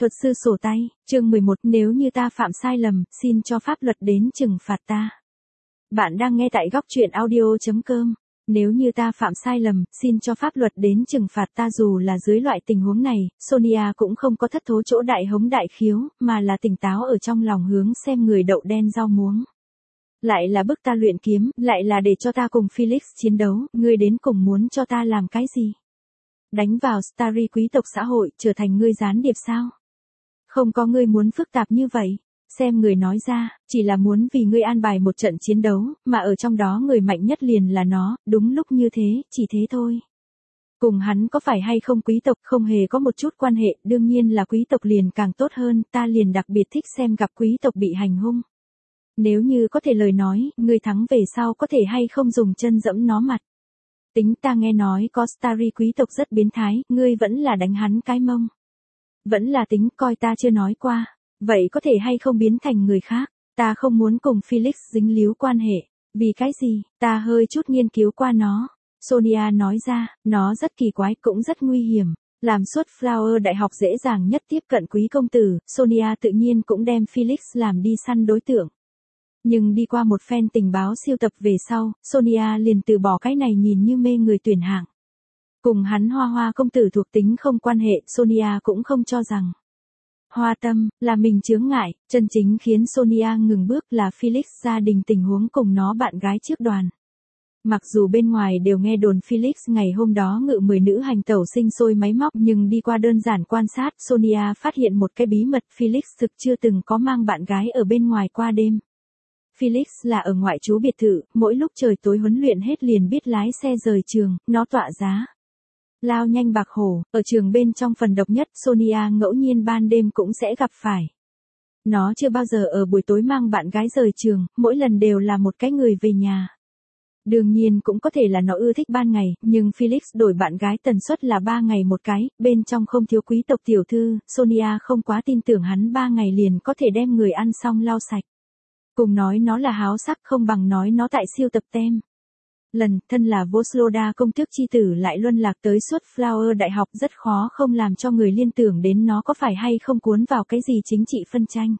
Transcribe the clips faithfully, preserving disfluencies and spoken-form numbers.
Thuật sư sổ tay, chương mười một, nếu như ta phạm sai lầm, xin cho pháp luật đến trừng phạt ta. Bạn đang nghe tại góc truyện audio chấm com. Nếu như ta phạm sai lầm, xin cho pháp luật đến trừng phạt ta. Dù là dưới loại tình huống này, Sonia cũng không có thất thố chỗ đại hống đại khiếu, mà là tỉnh táo ở trong lòng hướng xem người đậu đen rau muống. Lại là bức ta luyện kiếm, lại là để cho ta cùng Felix chiến đấu, ngươi đến cùng muốn cho ta làm cái gì? Đánh vào Starry quý tộc xã hội, trở thành ngươi gián điệp sao? Không có, ngươi muốn phức tạp như vậy. Xem người nói ra, chỉ là muốn vì ngươi an bài một trận chiến đấu, mà ở trong đó người mạnh nhất liền là nó, đúng lúc như thế, chỉ thế thôi. Cùng hắn có phải hay không quý tộc không hề có một chút quan hệ, đương nhiên là quý tộc liền càng tốt hơn, ta liền đặc biệt thích xem gặp quý tộc bị hành hung. Nếu như có thể lời nói, ngươi thắng về sau có thể hay không dùng chân dẫm nó mặt. Tính, ta nghe nói có Starry quý tộc rất biến thái, ngươi vẫn là đánh hắn cái mông. Vẫn là tính, coi ta chưa nói qua. Vậy có thể hay không biến thành người khác, ta không muốn cùng Felix dính líu quan hệ. Vì cái gì, ta hơi chút nghiên cứu qua nó. Sonia nói ra, nó rất kỳ quái cũng rất nguy hiểm. Làm suốt Flower đại học dễ dàng nhất tiếp cận quý công tử, Sonia tự nhiên cũng đem Felix làm đi săn đối tượng. Nhưng đi qua một phen tình báo siêu tập về sau, Sonia liền từ bỏ cái này nhìn như mê người tuyển hạng. Cùng hắn hoa hoa công tử thuộc tính không quan hệ, Sonia cũng không cho rằng hoa tâm là mình chướng ngại, chân chính khiến Sonia ngừng bước là Felix gia đình tình huống cùng nó bạn gái trước đoàn. Mặc dù bên ngoài đều nghe đồn Felix ngày hôm đó ngự mười nữ hành tẩu sinh sôi máy móc, nhưng đi qua đơn giản quan sát, Sonia phát hiện một cái bí mật, Felix thực chưa từng có mang bạn gái ở bên ngoài qua đêm. Felix là ở ngoại trú biệt thự, mỗi lúc trời tối huấn luyện hết liền biết lái xe rời trường, nó tọa giá lao nhanh bạc hổ, ở trường bên trong phần độc nhất, Sonia ngẫu nhiên ban đêm cũng sẽ gặp phải. Nó chưa bao giờ ở buổi tối mang bạn gái rời trường, mỗi lần đều là một cái người về nhà. Đương nhiên cũng có thể là nó ưa thích ban ngày, nhưng Felix đổi bạn gái tần suất là ba ngày một cái, bên trong không thiếu quý tộc tiểu thư, Sonia không quá tin tưởng hắn ba ngày liền có thể đem người ăn xong lau sạch. Cùng nói nó là háo sắc không bằng nói nó tại siêu tập tem. Lần, thân là Vosloda công tước chi tử lại luân lạc tới suốt Flower đại học, rất khó không làm cho người liên tưởng đến nó có phải hay không cuốn vào cái gì chính trị phân tranh.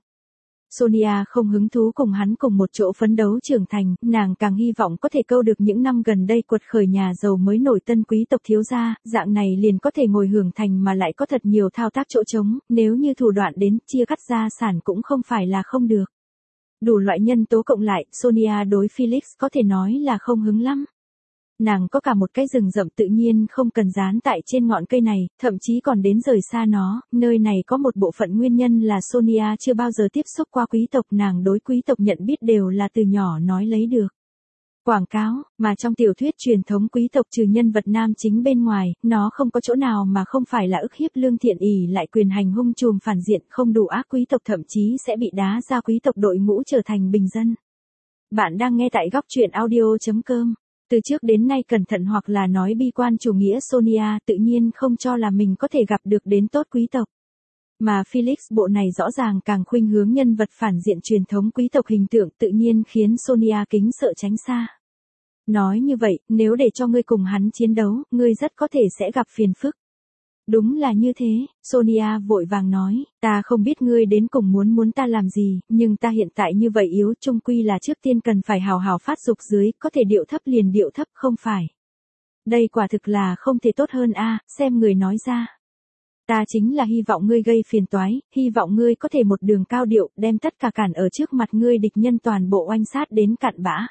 Sonia không hứng thú cùng hắn cùng một chỗ phấn đấu trưởng thành, nàng càng hy vọng có thể câu được những năm gần đây quật khởi nhà giàu mới nổi tân quý tộc thiếu gia, dạng này liền có thể ngồi hưởng thành mà lại có thật nhiều thao tác chỗ trống, nếu như thủ đoạn đến chia cắt gia sản cũng không phải là không được. Đủ loại nhân tố cộng lại, Sonia đối Felix có thể nói là không hứng lắm. Nàng có cả một cái rừng rậm tự nhiên không cần dán tại trên ngọn cây này, thậm chí còn đến rời xa nó, nơi này có một bộ phận nguyên nhân là Sonia chưa bao giờ tiếp xúc qua quý tộc, nàng đối quý tộc nhận biết đều là từ nhỏ nói lấy được. Quảng cáo, mà trong tiểu thuyết truyền thống quý tộc trừ nhân vật nam chính bên ngoài, nó không có chỗ nào mà không phải là ức hiếp lương thiện ỷ lại quyền hành hung trùm phản diện, không đủ ác quý tộc thậm chí sẽ bị đá ra quý tộc đội ngũ trở thành bình dân. Bạn đang nghe tại góc truyện audio chấm com. Từ trước đến nay cẩn thận hoặc là nói bi quan chủ nghĩa Sonia tự nhiên không cho là mình có thể gặp được đến tốt quý tộc. Mà Felix bộ này rõ ràng càng khuynh hướng nhân vật phản diện truyền thống quý tộc hình tượng tự nhiên khiến Sonia kính sợ tránh xa. Nói như vậy, nếu để cho ngươi cùng hắn chiến đấu, ngươi rất có thể sẽ gặp phiền phức. Đúng là như thế, Sonia vội vàng nói, ta không biết ngươi đến cùng muốn muốn ta làm gì, nhưng ta hiện tại như vậy yếu, chung quy là trước tiên cần phải hào hào phát dục dưới, có thể điệu thấp liền điệu thấp không phải. Đây quả thực là không thể tốt hơn a, xem người nói ra. Ta chính là hy vọng ngươi gây phiền toái, hy vọng ngươi có thể một đường cao điệu, đem tất cả cản ở trước mặt ngươi địch nhân toàn bộ oanh sát đến cạn bã.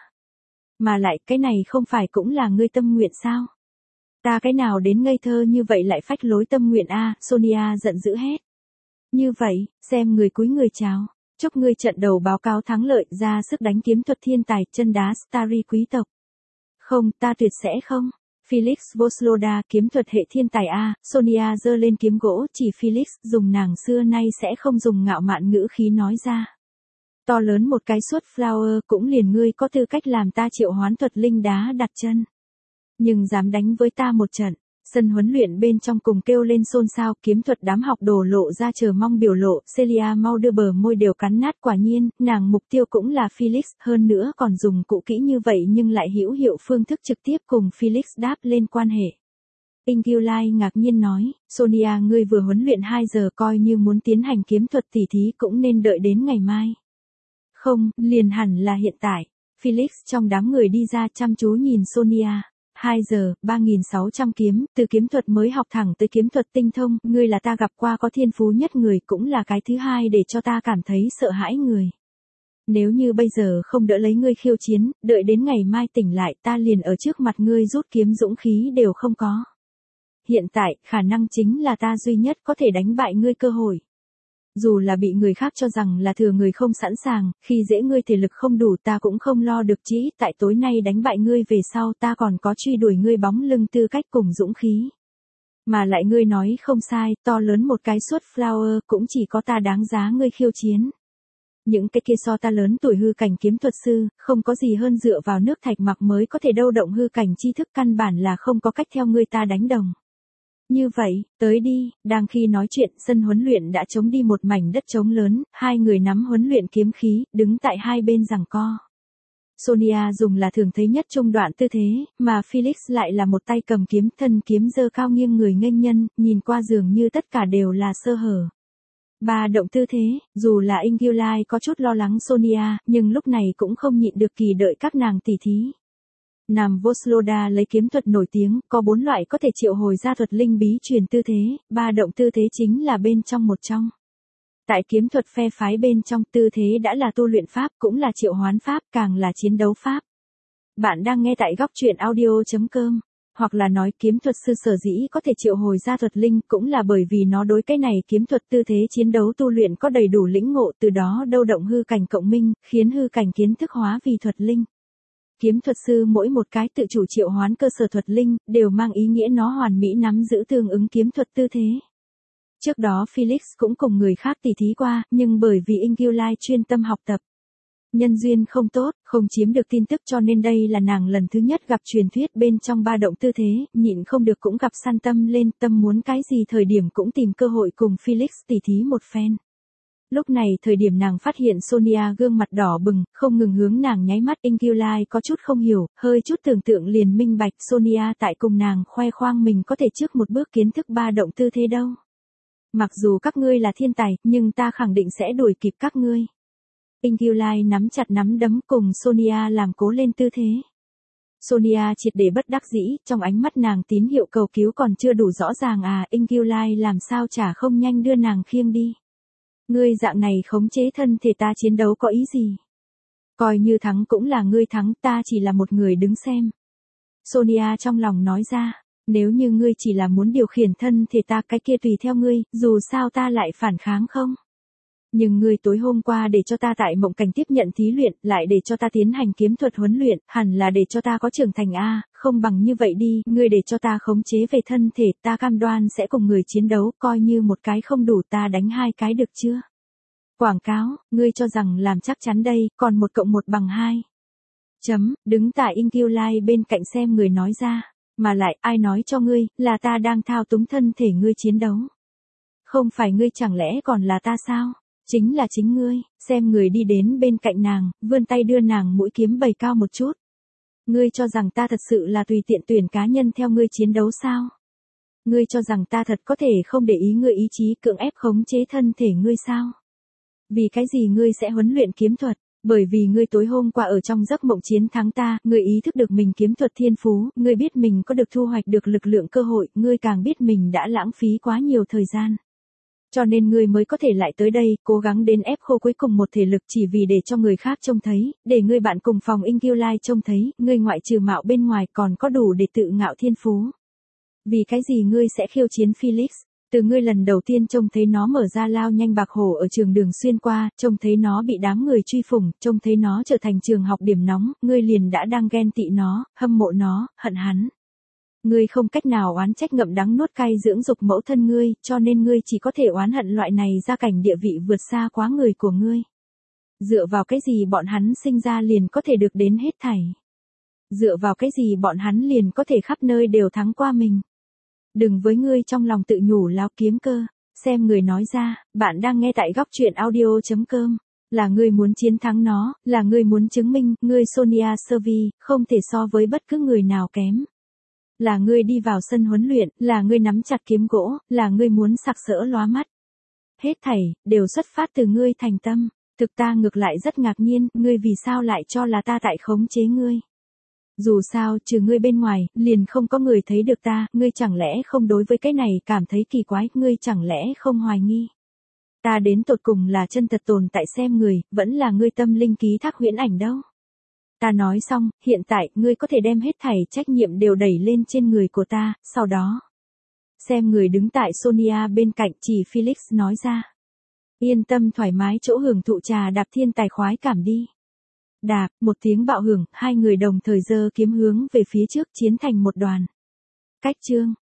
Mà lại, cái này không phải cũng là ngươi tâm nguyện sao? Ta cái nào đến ngây thơ như vậy lại phách lối tâm nguyện a, Sonia giận dữ hét. Như vậy, xem người cúi người chào, chúc ngươi trận đầu báo cáo thắng lợi, ra sức đánh kiếm thuật thiên tài, chân đá Starry quý tộc. Không, ta tuyệt sẽ không. Felix Vosloda kiếm thuật hệ thiên tài a, Sonia giơ lên kiếm gỗ, chỉ Felix dùng nàng xưa nay sẽ không dùng ngạo mạn ngữ khí nói ra. To lớn một cái suốt Flower cũng liền ngươi có tư cách làm ta triệu hoán thuật linh đá đặt chân. Nhưng dám đánh với ta một trận, sân huấn luyện bên trong cùng kêu lên xôn xao, kiếm thuật đám học đồ lộ ra chờ mong biểu lộ, Celia mau đưa bờ môi đều cắn nát, quả nhiên, nàng mục tiêu cũng là Felix, hơn nữa còn dùng cụ kỹ như vậy nhưng lại hữu hiệu phương thức trực tiếp cùng Felix đáp lên quan hệ. In Kyu Lai ngạc nhiên nói, Sonia ngươi vừa huấn luyện hai giờ coi như muốn tiến hành kiếm thuật tỉ thí cũng nên đợi đến ngày mai. Không, liền hẳn là hiện tại. Felix trong đám người đi ra chăm chú nhìn Sonia. hai giờ, ba nghìn sáu trăm kiếm, từ kiếm thuật mới học thẳng tới kiếm thuật tinh thông, ngươi là ta gặp qua có thiên phú nhất người, cũng là cái thứ hai để cho ta cảm thấy sợ hãi người. Nếu như bây giờ không đỡ lấy ngươi khiêu chiến, đợi đến ngày mai tỉnh lại ta liền ở trước mặt ngươi rút kiếm dũng khí đều không có. Hiện tại, khả năng chính là ta duy nhất có thể đánh bại ngươi cơ hội. Dù là bị người khác cho rằng là thừa người không sẵn sàng, khi dễ ngươi thể lực không đủ ta cũng không lo được chỉ tại tối nay đánh bại ngươi về sau ta còn có truy đuổi ngươi bóng lưng tư cách cùng dũng khí. Mà lại ngươi nói không sai, to lớn một cái suốt flower cũng chỉ có ta đáng giá ngươi khiêu chiến. Những cái kia so ta lớn tuổi hư cảnh kiếm thuật sư, không có gì hơn dựa vào nước thạch mặc mới có thể đâu động hư cảnh tri thức căn bản là không có cách theo ngươi ta đánh đồng. Như vậy, tới đi, đang khi nói chuyện, sân huấn luyện đã trống đi một mảnh đất trống lớn, hai người nắm huấn luyện kiếm khí, đứng tại hai bên giằng co. Sonia dùng là thường thấy nhất trung đoạn tư thế, mà Felix lại là một tay cầm kiếm, thân kiếm giơ cao nghiêng người nghênh nhân, nhìn qua dường như tất cả đều là sơ hở. Ba động tư thế, dù là In Kyu Lai có chút lo lắng Sonia, nhưng lúc này cũng không nhịn được kỳ đợi các nàng tỉ thí. Nam Vosloda lấy kiếm thuật nổi tiếng, có bốn loại có thể triệu hồi ra thuật linh bí truyền tư thế, ba động tư thế chính là bên trong một trong. Tại kiếm thuật phe phái bên trong tư thế đã là tu luyện pháp cũng là triệu hoán pháp càng là chiến đấu pháp. Bạn đang nghe tại góc truyện audio chấm com. Hoặc là nói kiếm thuật sư sở dĩ có thể triệu hồi ra thuật linh cũng là bởi vì nó đối cái này kiếm thuật tư thế chiến đấu tu luyện có đầy đủ lĩnh ngộ từ đó đâu động hư cảnh cộng minh, khiến hư cảnh kiến thức hóa vì thuật linh. Kiếm thuật sư mỗi một cái tự chủ triệu hoán cơ sở thuật linh, đều mang ý nghĩa nó hoàn mỹ nắm giữ tương ứng kiếm thuật tư thế. Trước đó Felix cũng cùng người khác tỉ thí qua, nhưng bởi vì In Kyu Lai chuyên tâm học tập. Nhân duyên không tốt, không chiếm được tin tức cho nên đây là nàng lần thứ nhất gặp truyền thuyết bên trong ba động tư thế, nhịn không được cũng gặp săn tâm lên, tâm muốn cái gì thời điểm cũng tìm cơ hội cùng Felix tỉ thí một phen. Lúc này thời điểm nàng phát hiện Sonia gương mặt đỏ bừng, không ngừng hướng nàng nháy mắt. In Kyu Lai có chút không hiểu, hơi chút tưởng tượng liền minh bạch Sonia tại cùng nàng khoe khoang mình có thể trước một bước kiến thức ba động tư thế đâu. Mặc dù các ngươi là thiên tài, nhưng ta khẳng định sẽ đuổi kịp các ngươi. In Kyu Lai nắm chặt nắm đấm cùng Sonia làm cố lên tư thế. Sonia triệt để bất đắc dĩ, trong ánh mắt nàng tín hiệu cầu cứu còn chưa đủ rõ ràng à, In Kyu Lai làm sao chả không nhanh đưa nàng khiêng đi. Ngươi dạng này khống chế thân thể ta chiến đấu có ý gì? Coi như thắng cũng là ngươi thắng, ta chỉ là một người đứng xem. Sonia trong lòng nói ra, nếu như ngươi chỉ là muốn điều khiển thân thể ta cái kia tùy theo ngươi, dù sao ta lại phản kháng không? Nhưng ngươi tối hôm qua để cho ta tại mộng cảnh tiếp nhận thí luyện, lại để cho ta tiến hành kiếm thuật huấn luyện, hẳn là để cho ta có trưởng thành a, không bằng như vậy đi, ngươi để cho ta khống chế về thân thể, ta cam đoan sẽ cùng người chiến đấu, coi như một cái không đủ ta đánh hai cái được chưa? Quảng cáo, ngươi cho rằng làm chắc chắn đây, còn một cộng một bằng hai. Chấm, đứng tại In Kyu Lai bên cạnh xem người nói ra, mà lại ai nói cho ngươi, là ta đang thao túng thân thể ngươi chiến đấu. Không phải ngươi chẳng lẽ còn là ta sao? Chính là chính ngươi, xem người đi đến bên cạnh nàng, vươn tay đưa nàng mũi kiếm bày cao một chút. Ngươi cho rằng ta thật sự là tùy tiện tuyển cá nhân theo ngươi chiến đấu sao? Ngươi cho rằng ta thật có thể không để ý ngươi ý chí cưỡng ép khống chế thân thể ngươi sao? Vì cái gì ngươi sẽ huấn luyện kiếm thuật? Bởi vì ngươi tối hôm qua ở trong giấc mộng chiến thắng ta, ngươi ý thức được mình kiếm thuật thiên phú, ngươi biết mình có được thu hoạch được lực lượng cơ hội, ngươi càng biết mình đã lãng phí quá nhiều thời gian. Cho nên ngươi mới có thể lại tới đây, cố gắng đến ép khô cuối cùng một thể lực chỉ vì để cho người khác trông thấy, để ngươi bạn cùng phòng In Kyu Lai trông thấy, ngươi ngoại trừ mạo bên ngoài còn có đủ để tự ngạo thiên phú. Vì cái gì ngươi sẽ khiêu chiến Felix? Từ ngươi lần đầu tiên trông thấy nó mở ra lao nhanh bạc hổ ở trường đường xuyên qua, trông thấy nó bị đám người truy phủng, trông thấy nó trở thành trường học điểm nóng, ngươi liền đã đang ghen tị nó, hâm mộ nó, hận hắn. Ngươi không cách nào oán trách ngậm đắng nuốt cay dưỡng dục mẫu thân ngươi, cho nên ngươi chỉ có thể oán hận loại này gia cảnh địa vị vượt xa quá người của ngươi. Dựa vào cái gì bọn hắn sinh ra liền có thể được đến hết thảy? Dựa vào cái gì bọn hắn liền có thể khắp nơi đều thắng qua mình? Đừng với ngươi trong lòng tự nhủ láo kiếm cơ, xem người nói ra, bạn đang nghe tại góc truyện audio chấm com. Là ngươi muốn chiến thắng nó, là ngươi muốn chứng minh, ngươi Sonia Servi, không thể so với bất cứ người nào kém. Là ngươi đi vào sân huấn luyện, là ngươi nắm chặt kiếm gỗ, là ngươi muốn sặc sỡ lóa mắt. Hết thảy, đều xuất phát từ ngươi thành tâm. Thực ta ngược lại rất ngạc nhiên, ngươi vì sao lại cho là ta tại khống chế ngươi. Dù sao, trừ ngươi bên ngoài, liền không có người thấy được ta, ngươi chẳng lẽ không đối với cái này cảm thấy kỳ quái, ngươi chẳng lẽ không hoài nghi. Ta đến tột cùng là chân thật tồn tại xem người, vẫn là ngươi tâm linh ký thác huyễn ảnh đâu. Ta nói xong, hiện tại, ngươi có thể đem hết thảy trách nhiệm đều đẩy lên trên người của ta, sau đó. Xem người đứng tại Sonia bên cạnh, chỉ Felix nói ra. Yên tâm thoải mái chỗ hưởng thụ trà đạp thiên tài khoái cảm đi. Đạp, một tiếng bạo hưởng, hai người đồng thời giơ kiếm hướng về phía trước chiến thành một đoàn. Cách chương.